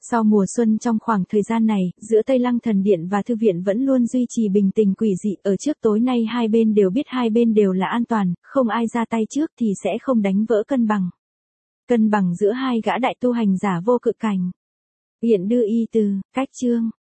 Sau mùa xuân trong khoảng thời gian này, giữa Tây Lăng Thần Điện và Thư viện vẫn luôn duy trì bình tình quỷ dị, ở trước tối nay hai bên đều biết hai bên đều là an toàn, không ai ra tay trước thì sẽ không đánh vỡ cân bằng. Cân bằng giữa hai gã đại tu hành giả vô cự cảnh. Hiện đưa y từ, cách chương.